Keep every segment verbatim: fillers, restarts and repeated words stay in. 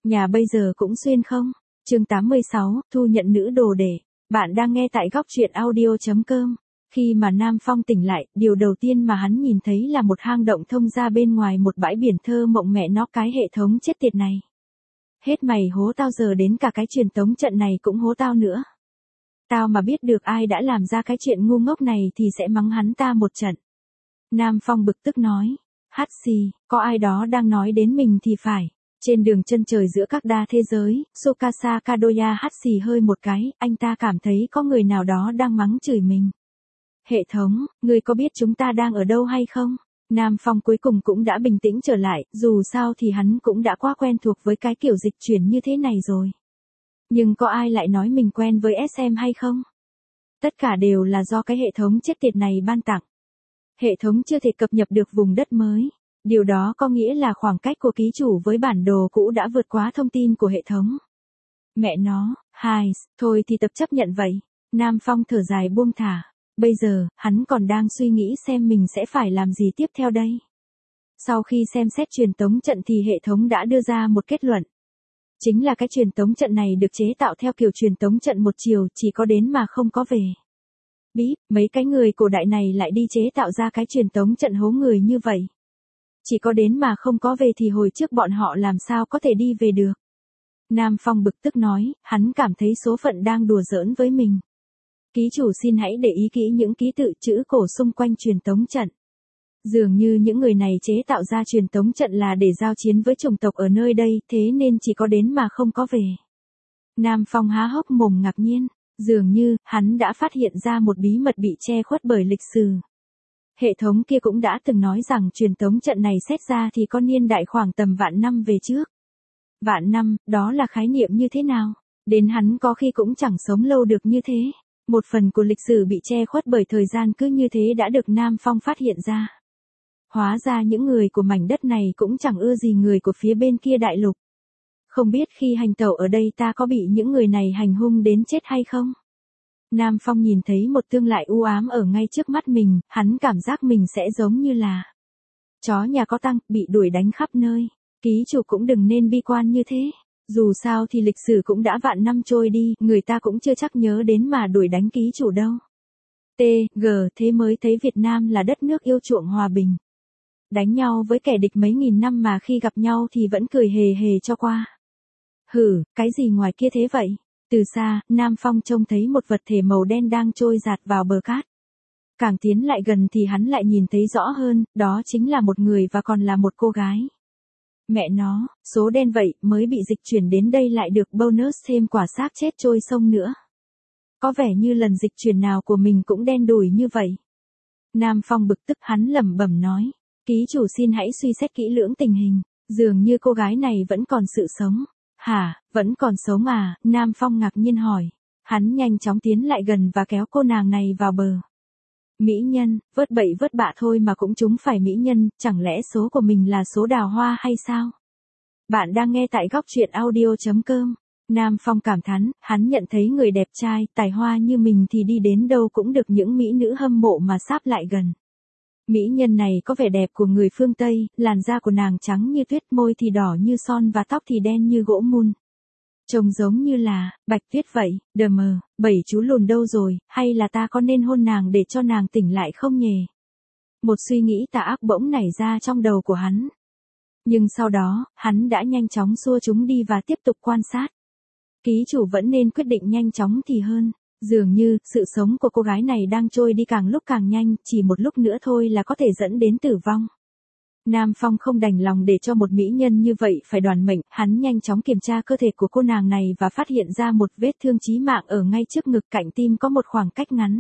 Nhà bây giờ cũng xuyên không? Chương tám mươi sáu, thu nhận nữ đồ đệ. Bạn đang nghe tại góc truyện audio chấm com. Khi mà Nam Phong tỉnh lại, điều đầu tiên mà hắn nhìn thấy là một hang động thông ra bên ngoài một bãi biển thơ mộng mẹ nó cái hệ thống chết tiệt này. Hết mày hố tao giờ đến cả cái truyền tống trận này cũng hố tao nữa. Tao mà biết được ai đã làm ra cái chuyện ngu ngốc này thì sẽ mắng hắn ta một trận. Nam Phong bực tức nói. Hát xì, có ai đó đang nói đến mình thì phải. Trên đường chân trời giữa các đa thế giới, Tsukasa Kadoya hắt xì hơi một cái, anh ta cảm thấy có người nào đó đang mắng chửi mình. Hệ thống, ngươi có biết chúng ta đang ở đâu hay không? Nam Phong cuối cùng cũng đã bình tĩnh trở lại, dù sao thì hắn cũng đã quá quen thuộc với cái kiểu dịch chuyển như thế này rồi. Nhưng có ai lại nói mình quen với ét em hay không? Tất cả đều là do cái hệ thống chết tiệt này ban tặng. Hệ thống chưa thể cập nhật được vùng đất mới. Điều đó có nghĩa là khoảng cách của ký chủ với bản đồ cũ đã vượt quá thông tin của hệ thống. Mẹ nó, hài, thôi thì tập chấp nhận vậy. Nam Phong thở dài buông thả. Bây giờ, hắn còn đang suy nghĩ xem mình sẽ phải làm gì tiếp theo đây. Sau khi xem xét truyền tống trận thì hệ thống đã đưa ra một kết luận. Chính là cái truyền tống trận này được chế tạo theo kiểu truyền tống trận một chiều, chỉ có đến mà không có về. Bí, mấy cái người cổ đại này lại đi chế tạo ra cái truyền tống trận hố người như vậy. Chỉ có đến mà không có về thì hồi trước bọn họ làm sao có thể đi về được. Nam Phong bực tức nói, hắn cảm thấy số phận đang đùa giỡn với mình. Ký chủ xin hãy để ý kỹ những ký tự chữ cổ xung quanh truyền tống trận. Dường như những người này chế tạo ra truyền tống trận là để giao chiến với chủng tộc ở nơi đây, thế nên chỉ có đến mà không có về. Nam Phong há hốc mồm ngạc nhiên, dường như hắn đã phát hiện ra một bí mật bị che khuất bởi lịch sử. Hệ thống kia cũng đã từng nói rằng truyền tống trận này xét ra thì có niên đại khoảng tầm vạn năm về trước. Vạn năm, đó là khái niệm như thế nào? Đến hắn có khi cũng chẳng sống lâu được như thế. Một phần của lịch sử bị che khuất bởi thời gian cứ như thế đã được Nam Phong phát hiện ra. Hóa ra những người của mảnh đất này cũng chẳng ưa gì người của phía bên kia đại lục. Không biết khi hành tẩu ở đây ta có bị những người này hành hung đến chết hay không? Nam Phong nhìn thấy một tương lai u ám ở ngay trước mắt mình, hắn cảm giác mình sẽ giống như là chó nhà có tăng, bị đuổi đánh khắp nơi. Ký chủ cũng đừng nên bi quan như thế. Dù sao thì lịch sử cũng đã vạn năm trôi đi, người ta cũng chưa chắc nhớ đến mà đuổi đánh ký chủ đâu. T, G, thế mới thấy Việt Nam là đất nước yêu chuộng hòa bình. Đánh nhau với kẻ địch mấy nghìn năm mà khi gặp nhau thì vẫn cười hề hề cho qua. Hử, cái gì ngoài kia thế vậy? Từ xa, Nam Phong trông thấy một vật thể màu đen đang trôi dạt vào bờ cát. Càng tiến lại gần thì hắn lại nhìn thấy rõ hơn, đó chính là một người và còn là một cô gái. Mẹ nó, số đen vậy, mới bị dịch chuyển đến đây lại được bonus thêm quả xác chết trôi sông nữa. Có vẻ như lần dịch chuyển nào của mình cũng đen đủi như vậy. Nam Phong bực tức hắn lẩm bẩm nói, ký chủ xin hãy suy xét kỹ lưỡng tình hình, dường như cô gái này vẫn còn sự sống. Hả, vẫn còn sống à? Nam Phong ngạc nhiên hỏi. Hắn nhanh chóng tiến lại gần và kéo cô nàng này vào bờ. Mỹ nhân, vớt bậy vớt bạ thôi mà cũng chúng phải mỹ nhân, chẳng lẽ số của mình là số đào hoa hay sao? Bạn đang nghe tại góc truyện audio chấm com. Nam Phong cảm thán, hắn nhận thấy người đẹp trai, tài hoa như mình thì đi đến đâu cũng được những mỹ nữ hâm mộ mà sáp lại gần. Mỹ nhân này có vẻ đẹp của người phương Tây, làn da của nàng trắng như tuyết, môi thì đỏ như son và tóc thì đen như gỗ mun. Trông giống như là Bạch Tuyết vậy. Đờ mờ, bảy chú lùn đâu rồi, hay là ta có nên hôn nàng để cho nàng tỉnh lại không nhề? Một suy nghĩ tà ác bỗng nảy ra trong đầu của hắn. Nhưng sau đó, hắn đã nhanh chóng xua chúng đi và tiếp tục quan sát. Ký chủ vẫn nên quyết định nhanh chóng thì hơn. Dường như, sự sống của cô gái này đang trôi đi càng lúc càng nhanh, chỉ một lúc nữa thôi là có thể dẫn đến tử vong. Nam Phong không đành lòng để cho một mỹ nhân như vậy phải đoàn mệnh, hắn nhanh chóng kiểm tra cơ thể của cô nàng này và phát hiện ra một vết thương chí mạng ở ngay trước ngực, cạnh tim có một khoảng cách ngắn.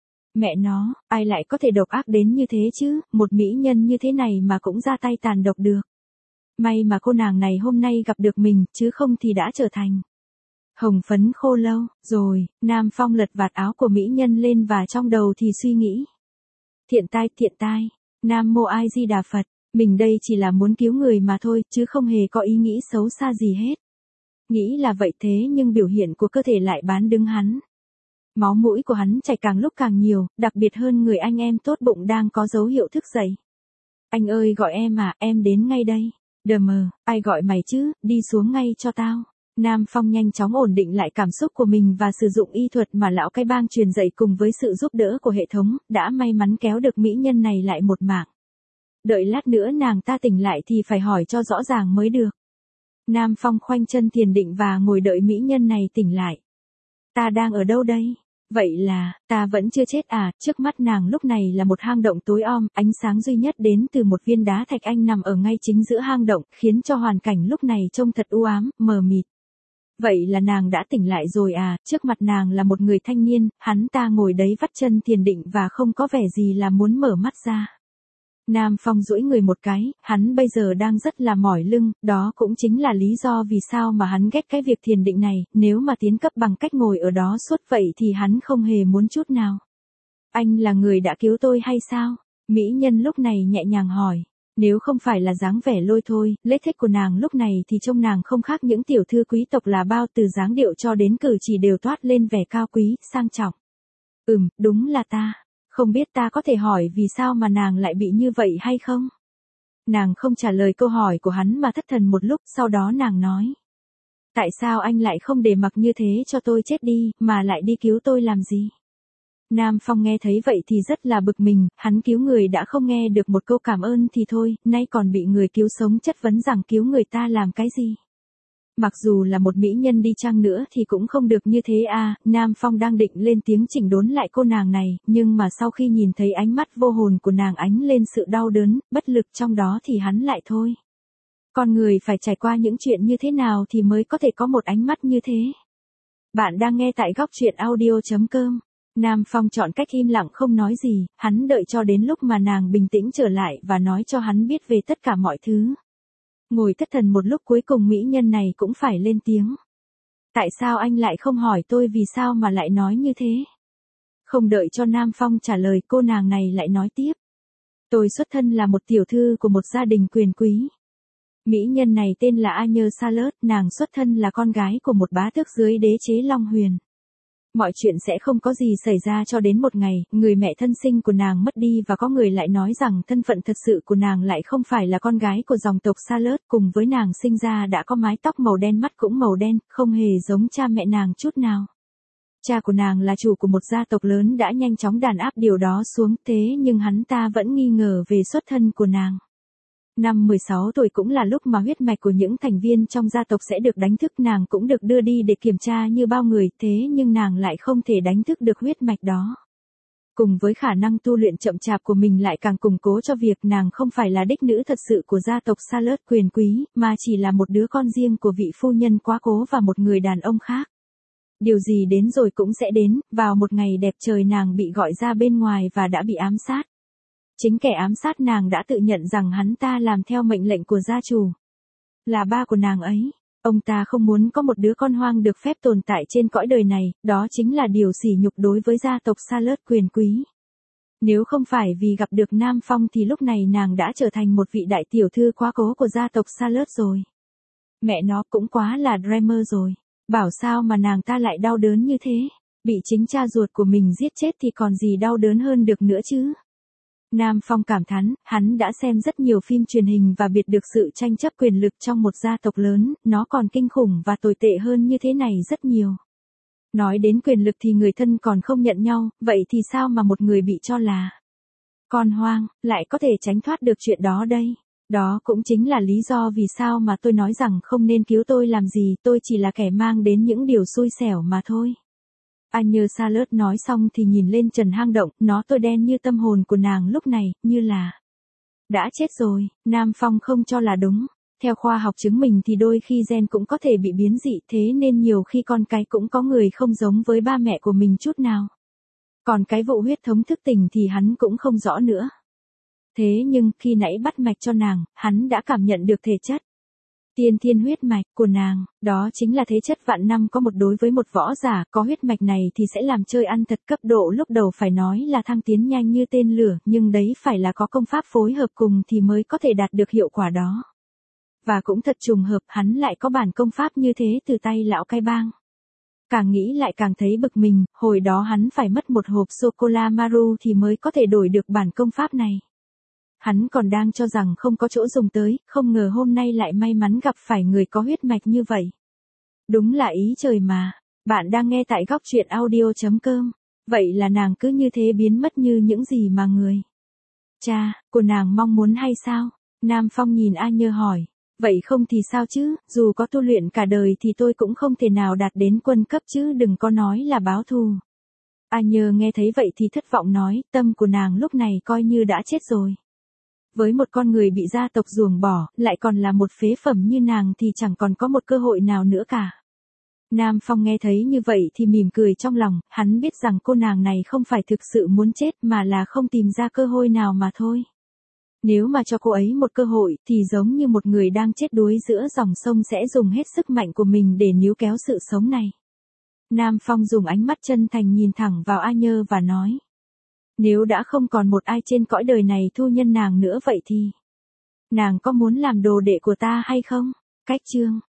Mẹ nó, ai lại có thể độc ác đến như thế chứ, một mỹ nhân như thế này mà cũng ra tay tàn độc được. May mà cô nàng này hôm nay gặp được mình, chứ không thì đã trở thành hồng phấn khô lâu. Rồi, Nam Phong lật vạt áo của mỹ nhân lên và trong đầu thì suy nghĩ. Thiện tai, thiện tai, Nam Mô Ai Di Đà Phật, mình đây chỉ là muốn cứu người mà thôi, chứ không hề có ý nghĩ xấu xa gì hết. Nghĩ là vậy thế nhưng biểu hiện của cơ thể lại bán đứng hắn. Máu mũi của hắn chảy càng lúc càng nhiều, đặc biệt hơn người anh em tốt bụng đang có dấu hiệu thức dậy. Anh ơi gọi em à, em đến ngay đây. Đờ mờ, ai gọi mày chứ, đi xuống ngay cho tao. Nam Phong nhanh chóng ổn định lại cảm xúc của mình và sử dụng y thuật mà lão cái bang truyền dạy cùng với sự giúp đỡ của hệ thống, đã may mắn kéo được mỹ nhân này lại một mạng. Đợi lát nữa nàng ta tỉnh lại thì phải hỏi cho rõ ràng mới được. Nam Phong khoanh chân thiền định và ngồi đợi mỹ nhân này tỉnh lại. Ta đang ở đâu đây? Vậy là, ta vẫn chưa chết à? Trước mắt nàng lúc này là một hang động tối om, ánh sáng duy nhất đến từ một viên đá thạch anh nằm ở ngay chính giữa hang động, khiến cho hoàn cảnh lúc này trông thật u ám, mờ mịt. Vậy là nàng đã tỉnh lại rồi à? Trước mặt nàng là một người thanh niên, hắn ta ngồi đấy vắt chân thiền định và không có vẻ gì là muốn mở mắt ra. Nam Phong duỗi người một cái, hắn bây giờ đang rất là mỏi lưng, đó cũng chính là lý do vì sao mà hắn ghét cái việc thiền định này, nếu mà tiến cấp bằng cách ngồi ở đó suốt vậy thì hắn không hề muốn chút nào. Anh là người đã cứu tôi hay sao? Mỹ nhân lúc này nhẹ nhàng hỏi. Nếu không phải là dáng vẻ lôi thôi, lết thích của nàng lúc này thì trông nàng không khác những tiểu thư quý tộc là bao, từ dáng điệu cho đến cử chỉ đều toát lên vẻ cao quý, sang trọng. Ừm, đúng là ta. Không biết ta có thể hỏi vì sao mà nàng lại bị như vậy hay không? Nàng không trả lời câu hỏi của hắn mà thất thần một lúc, sau đó nàng nói. Tại sao anh lại không để mặc như thế cho tôi chết đi, mà lại đi cứu tôi làm gì? Nam Phong nghe thấy vậy thì rất là bực mình, hắn cứu người đã không nghe được một câu cảm ơn thì thôi, nay còn bị người cứu sống chất vấn rằng cứu người ta làm cái gì? Mặc dù là một mỹ nhân đi chăng nữa thì cũng không được như thế à, Nam Phong đang định lên tiếng chỉnh đốn lại cô nàng này, nhưng mà sau khi nhìn thấy ánh mắt vô hồn của nàng ánh lên sự đau đớn, bất lực trong đó thì hắn lại thôi. Con người phải trải qua những chuyện như thế nào thì mới có thể có một ánh mắt như thế? Bạn đang nghe tại góc truyện audio chấm com. Nam Phong chọn cách im lặng không nói gì, hắn đợi cho đến lúc mà nàng bình tĩnh trở lại và nói cho hắn biết về tất cả mọi thứ. Ngồi thất thần một lúc cuối cùng mỹ nhân này cũng phải lên tiếng. Tại sao anh lại không hỏi tôi vì sao mà lại nói như thế? Không đợi cho Nam Phong trả lời cô nàng này lại nói tiếp. Tôi xuất thân là một tiểu thư của một gia đình quyền quý. Mỹ nhân này tên là Agnès Charlotte, nàng xuất thân là con gái của một bá tước dưới đế chế Long Huyền. Mọi chuyện sẽ không có gì xảy ra cho đến một ngày, người mẹ thân sinh của nàng mất đi và có người lại nói rằng thân phận thật sự của nàng lại không phải là con gái của dòng tộc Charlotte, cùng với nàng sinh ra đã có mái tóc màu đen, mắt cũng màu đen, không hề giống cha mẹ nàng chút nào. Cha của nàng là chủ của một gia tộc lớn đã nhanh chóng đàn áp điều đó xuống, thế nhưng hắn ta vẫn nghi ngờ về xuất thân của nàng. Năm mười sáu tuổi cũng là lúc mà huyết mạch của những thành viên trong gia tộc sẽ được đánh thức, nàng cũng được đưa đi để kiểm tra như bao người, thế nhưng nàng lại không thể đánh thức được huyết mạch đó. Cùng với khả năng tu luyện chậm chạp của mình lại càng củng cố cho việc nàng không phải là đích nữ thật sự của gia tộc Charlotte quyền quý, mà chỉ là một đứa con riêng của vị phu nhân quá cố và một người đàn ông khác. Điều gì đến rồi cũng sẽ đến, vào một ngày đẹp trời nàng bị gọi ra bên ngoài và đã bị ám sát. Chính kẻ ám sát nàng đã tự nhận rằng hắn ta làm theo mệnh lệnh của gia chủ. Là ba của nàng ấy. Ông ta không muốn có một đứa con hoang được phép tồn tại trên cõi đời này, đó chính là điều sỉ nhục đối với gia tộc Charlotte quyền quý. Nếu không phải vì gặp được Nam Phong thì lúc này nàng đã trở thành một vị đại tiểu thư quá cố của gia tộc Charlotte rồi. Mẹ nó cũng quá là dreamer rồi. Bảo sao mà nàng ta lại đau đớn như thế. Bị chính cha ruột của mình giết chết thì còn gì đau đớn hơn được nữa chứ. Nam Phong cảm thán, hắn đã xem rất nhiều phim truyền hình và biết được sự tranh chấp quyền lực trong một gia tộc lớn, nó còn kinh khủng và tồi tệ hơn như thế này rất nhiều. Nói đến quyền lực thì người thân còn không nhận nhau, vậy thì sao mà một người bị cho là con hoang, lại có thể tránh thoát được chuyện đó đây? Đó cũng chính là lý do vì sao mà tôi nói rằng không nên cứu tôi làm gì, tôi chỉ là kẻ mang đến những điều xui xẻo mà thôi. Agnès Charlotte nói xong thì nhìn lên trần hang động, nó tối đen như tâm hồn của nàng lúc này, như là đã chết rồi. Nam Phong không cho là đúng. Theo khoa học chứng minh thì đôi khi gen cũng có thể bị biến dị, thế nên nhiều khi con cái cũng có người không giống với ba mẹ của mình chút nào. Còn cái vụ huyết thống thức tỉnh thì hắn cũng không rõ nữa. Thế nhưng khi nãy bắt mạch cho nàng, hắn đã cảm nhận được thể chất tiên thiên huyết mạch của nàng, đó chính là thế chất vạn năm có một. Đối với một võ giả có huyết mạch này thì sẽ làm chơi ăn thật, cấp độ lúc đầu phải nói là thăng tiến nhanh như tên lửa, nhưng đấy phải là có công pháp phối hợp cùng thì mới có thể đạt được hiệu quả đó. Và cũng thật trùng hợp hắn lại có bản công pháp như thế từ tay lão cai bang. Càng nghĩ lại càng thấy bực mình, hồi đó hắn phải mất một hộp sô-cô-la Maru thì mới có thể đổi được bản công pháp này. Hắn còn đang cho rằng không có chỗ dùng tới, không ngờ hôm nay lại may mắn gặp phải người có huyết mạch như vậy. Đúng là ý trời mà. Bạn đang nghe tại góc chuyện audio.com. Vậy là nàng cứ như thế biến mất như những gì mà người cha của nàng mong muốn hay sao? Nam Phong nhìn A Nhơ hỏi. Vậy không thì sao chứ, dù có tu luyện cả đời thì tôi cũng không thể nào đạt đến quân cấp chứ đừng có nói là báo thù. A Nhơ nghe thấy vậy thì thất vọng nói, tâm của nàng lúc này coi như đã chết rồi. Với một con người bị gia tộc ruồng bỏ, lại còn là một phế phẩm như nàng thì chẳng còn có một cơ hội nào nữa cả. Nam Phong nghe thấy như vậy thì mỉm cười trong lòng, hắn biết rằng cô nàng này không phải thực sự muốn chết mà là không tìm ra cơ hội nào mà thôi. Nếu mà cho cô ấy một cơ hội thì giống như một người đang chết đuối giữa dòng sông sẽ dùng hết sức mạnh của mình để níu kéo sự sống này. Nam Phong dùng ánh mắt chân thành nhìn thẳng vào A Nhơ và nói. Nếu đã không còn một ai trên cõi đời này thu nhân nàng nữa vậy thì nàng có muốn làm đồ đệ của ta hay không? Cách chương